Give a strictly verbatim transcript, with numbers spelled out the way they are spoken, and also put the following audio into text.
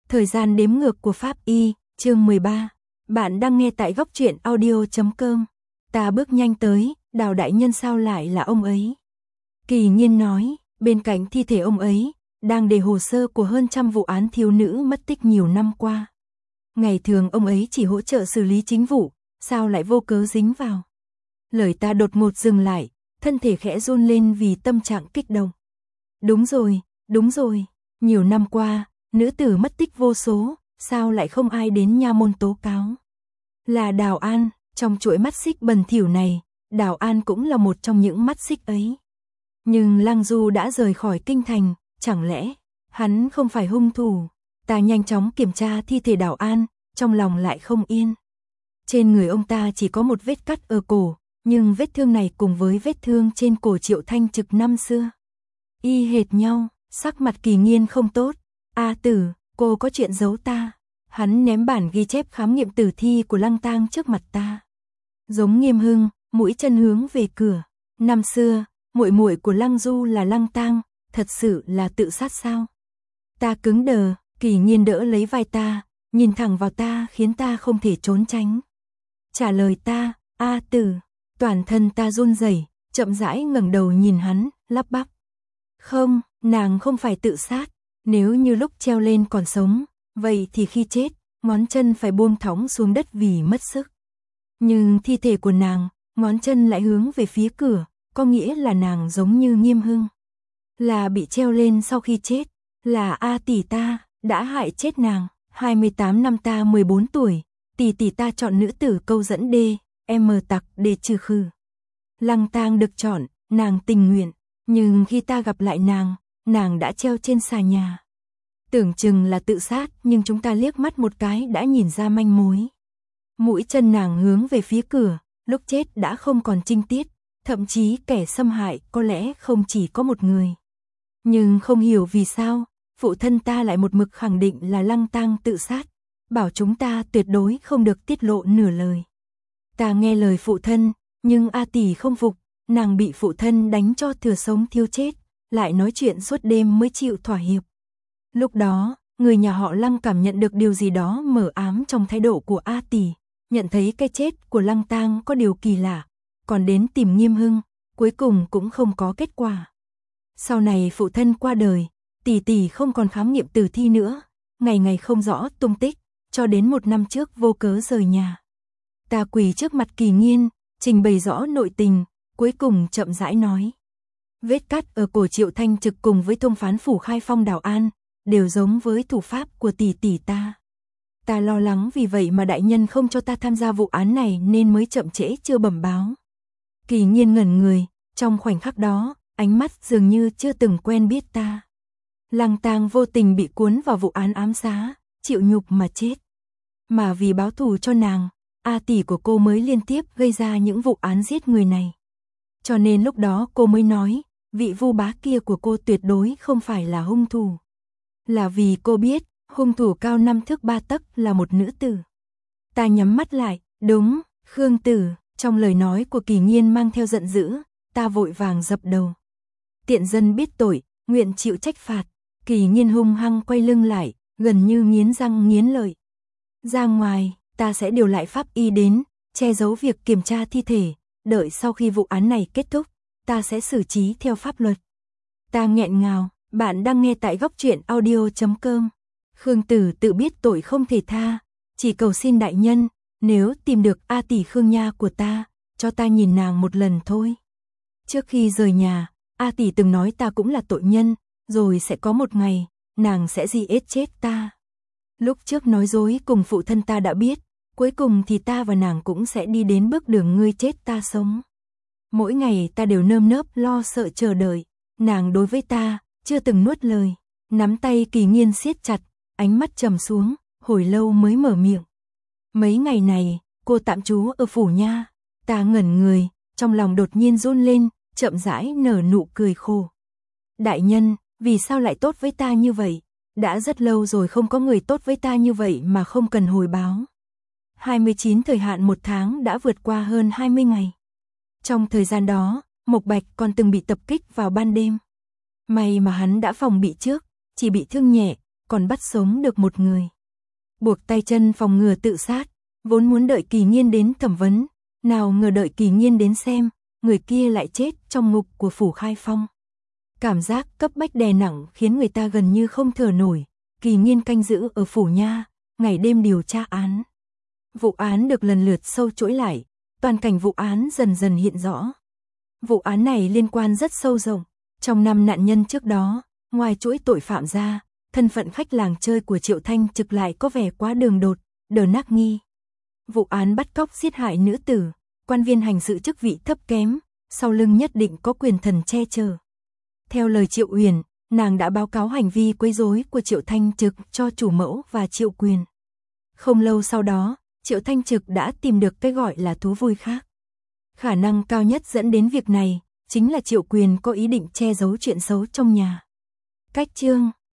Thời gian đếm ngược của Pháp Y, chương mười ba. Bạn đang nghe tại góc truyện audio chấm com. Ta bước nhanh tới, Đào đại nhân sao lại là ông ấy? Kỳ Nhiên nói, bên cạnh thi thể ông ấy, đang để hồ sơ của hơn trăm vụ án thiếu nữ mất tích nhiều năm qua. Ngày thường ông ấy chỉ hỗ trợ xử lý chính vụ, sao lại vô cớ dính vào? Lời ta đột ngột dừng lại, thân thể khẽ run lên vì tâm trạng kích động. Đúng rồi, đúng rồi, nhiều năm qua, nữ tử mất tích vô số, sao lại không ai đến nha môn tố cáo? Là Đào An, trong chuỗi mắt xích bẩn thỉu này, Đào An cũng là một trong những mắt xích ấy. Nhưng Lăng Du đã rời khỏi kinh thành, chẳng lẽ hắn không phải hung thủ? Ta nhanh chóng kiểm tra thi thể Đào An, trong lòng lại không yên. Trên người ông ta chỉ có một vết cắt ở cổ, nhưng vết thương này cùng với vết thương trên cổ Triệu Thanh Trực năm xưa y hệt nhau. Sắc mặt Kỳ Nhiên không tốt. A Tử, cô có chuyện giấu ta. Hắn ném bản ghi chép khám nghiệm tử thi của Lăng Tang trước mặt ta. Giống Nghiêm Hưng, mũi chân hướng về cửa. Năm xưa, muội muội của Lăng Du là Lăng Tang, thật sự là tự sát sao? Ta cứng đờ, Kỳ Nhiên đỡ lấy vai ta, nhìn thẳng vào ta khiến ta không thể trốn tránh. Trả lời ta, A Tử. Toàn thân ta run rẩy, chậm rãi ngẩng đầu nhìn hắn, lắp bắp. Không, nàng không phải tự sát. Nếu như lúc treo lên còn sống, vậy thì khi chết, ngón chân phải buông thõng xuống đất vì mất sức. Nhưng thi thể của nàng, ngón chân lại hướng về phía cửa, có nghĩa là nàng giống như Nghiêm Hưng. Là bị treo lên sau khi chết, là A tỷ ta, đã hại chết nàng. hai mươi tám năm ta mười bốn tuổi, tỷ tỷ ta chọn nữ tử câu dẫn đê, em tặc để trừ khử. Lăng Tang được chọn, nàng tình nguyện. Nhưng khi ta gặp lại nàng, nàng đã treo trên xà nhà. Tưởng chừng là tự sát, nhưng chúng ta liếc mắt một cái đã nhìn ra manh mối. Mũi chân nàng hướng về phía cửa, lúc chết đã không còn trinh tiết, thậm chí kẻ xâm hại có lẽ không chỉ có một người. Nhưng không hiểu vì sao, phụ thân ta lại một mực khẳng định là Lăng Tang tự sát, bảo chúng ta tuyệt đối không được tiết lộ nửa lời. Ta nghe lời phụ thân, nhưng A tỷ không phục. Nàng bị phụ thân đánh cho thừa sống thiếu chết, lại nói chuyện suốt đêm mới chịu thỏa hiệp. Lúc đó, người nhà họ Lăng cảm nhận được điều gì đó mờ ám trong thái độ của A tỷ, nhận thấy cái chết của Lăng Tang có điều kỳ lạ, còn đến tìm Nghiêm Hưng, cuối cùng cũng không có kết quả. Sau này phụ thân qua đời, tỷ tỷ không còn khám nghiệm tử thi nữa, ngày ngày không rõ tung tích, cho đến một năm trước vô cớ rời nhà. Ta quỳ trước mặt Kỳ Nhiên, trình bày rõ nội tình. Cuối cùng chậm rãi nói. Vết cắt ở cổ Triệu Thanh Trực cùng với thông phán phủ khai phong Đào An, đều giống với thủ pháp của tỷ tỷ ta. Ta lo lắng vì vậy mà đại nhân không cho ta tham gia vụ án này nên mới chậm trễ chưa bẩm báo. Kỳ Nhiên ngẩn người, trong khoảnh khắc đó, ánh mắt dường như chưa từng quen biết ta. Lăng Tang vô tình bị cuốn vào vụ án ám sát, chịu nhục mà chết. Mà vì báo thù cho nàng, A tỷ của cô mới liên tiếp gây ra những vụ án giết người này. Cho nên lúc đó cô mới nói, vị Vu bá kia của cô tuyệt đối không phải là hung thủ. Là vì cô biết, hung thủ cao năm thước ba tấc là một nữ tử. Ta nhắm mắt lại, đúng, Khương Tử, trong lời nói của Kỳ Nhiên mang theo giận dữ, ta vội vàng dập đầu. Tiện dân biết tội, nguyện chịu trách phạt. Kỳ Nhiên hung hăng quay lưng lại, gần như nghiến răng nghiến lợi. Ra ngoài, ta sẽ điều lại pháp y đến, che giấu việc kiểm tra thi thể. Đợi sau khi vụ án này kết thúc, ta sẽ xử trí theo pháp luật. Ta nghẹn ngào, bạn đang nghe tại góc truyện audio chấm com. Khương Tử tự biết tội không thể tha, chỉ cầu xin đại nhân, nếu tìm được A tỷ Khương Nha của ta, cho ta nhìn nàng một lần thôi. Trước khi rời nhà, A tỷ từng nói ta cũng là tội nhân, rồi sẽ có một ngày, nàng sẽ giết chết ta. Lúc trước nói dối cùng phụ thân ta đã biết. Cuối cùng thì ta và nàng cũng sẽ đi đến bước đường ngươi chết ta sống. Mỗi ngày ta đều nơm nớp lo sợ chờ đợi. Nàng đối với ta, chưa từng nuốt lời. Nắm tay Kỳ Nhiên siết chặt, ánh mắt trầm xuống, hồi lâu mới mở miệng. Mấy ngày này, cô tạm trú ở phủ nha. Ta ngẩn người, trong lòng đột nhiên run lên, chậm rãi nở nụ cười khổ. Đại nhân, vì sao lại tốt với ta như vậy? Đã rất lâu rồi không có người tốt với ta như vậy mà không cần hồi báo. hai mươi chín thời hạn một tháng đã vượt qua hơn hai mươi ngày. Trong thời gian đó, Mộc Bạch còn từng bị tập kích vào ban đêm. May mà hắn đã phòng bị trước, chỉ bị thương nhẹ, còn bắt sống được một người. Buộc tay chân phòng ngừa tự sát, vốn muốn đợi Kỳ Nhiên đến thẩm vấn, nào ngờ đợi Kỳ Nhiên đến xem, người kia lại chết trong ngục của phủ Khai Phong. Cảm giác cấp bách đè nặng khiến người ta gần như không thở nổi. Kỳ Nhiên canh giữ ở phủ nha, ngày đêm điều tra án. Vụ án được lần lượt sâu chuỗi lại, toàn cảnh vụ án dần dần hiện rõ. Vụ án này liên quan rất sâu rộng. Trong năm nạn nhân trước đó, ngoài chuỗi tội phạm ra, thân phận khách làng chơi của Triệu Thanh Trực lại có vẻ quá đường đột, đờ nắc nghi. Vụ án bắt cóc giết hại nữ tử, quan viên hành sự chức vị thấp kém, sau lưng nhất định có quyền thần che chở. Theo lời Triệu Uyển, nàng đã báo cáo hành vi quấy rối của Triệu Thanh Trực cho chủ mẫu và Triệu Quyền. Không lâu sau đó, Triệu Thanh Trực đã tìm được cái gọi là thú vui khác. Khả năng cao nhất dẫn đến việc này chính là Triệu Quyền có ý định che giấu chuyện xấu trong nhà. Cách chương